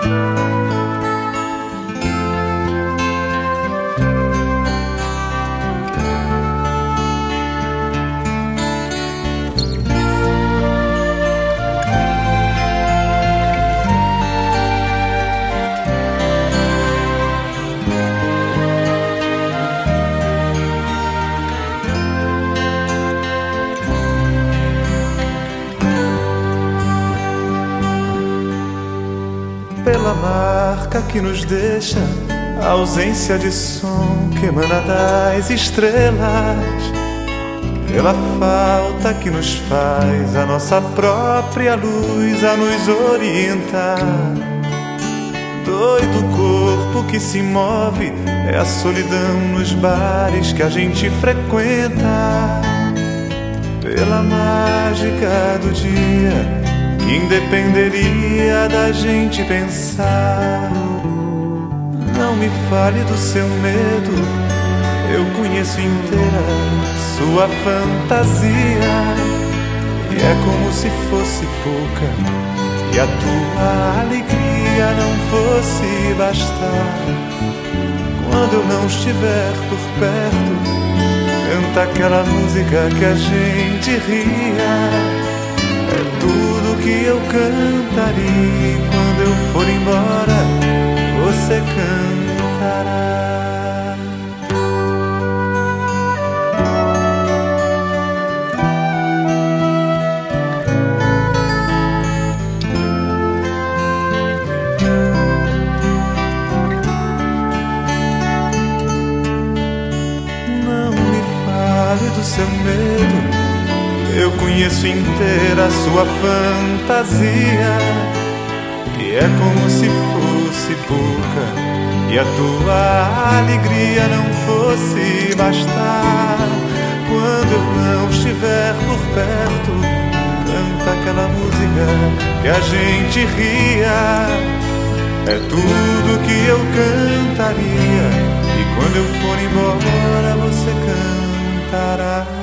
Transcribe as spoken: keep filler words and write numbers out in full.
Pela marca que nos deixa a ausência de som que emana das estrelas, pela falta que nos faz a nossa própria luz a nos orientar. Doido corpo que se move, é a solidão nos bares que a gente frequenta. Pela mágica do dia que independeria da gente pensar. Não me fale do seu medo, eu conheço inteira sua fantasia. E é como se fosse pouca e a tua alegria não fosse bastar. Quando eu não estiver por perto, canta aquela música que a gente ria. É tudo que eu cantarei. Quando eu for embora, você cantará. Não me fale do seu medo, eu conheço inteira a sua fantasia. E é como se fosse pouca e a tua alegria não fosse bastar. Quando eu não estiver por perto, canta aquela música que a gente ria. É tudo que eu cantaria. E quando eu for embora, você cantará.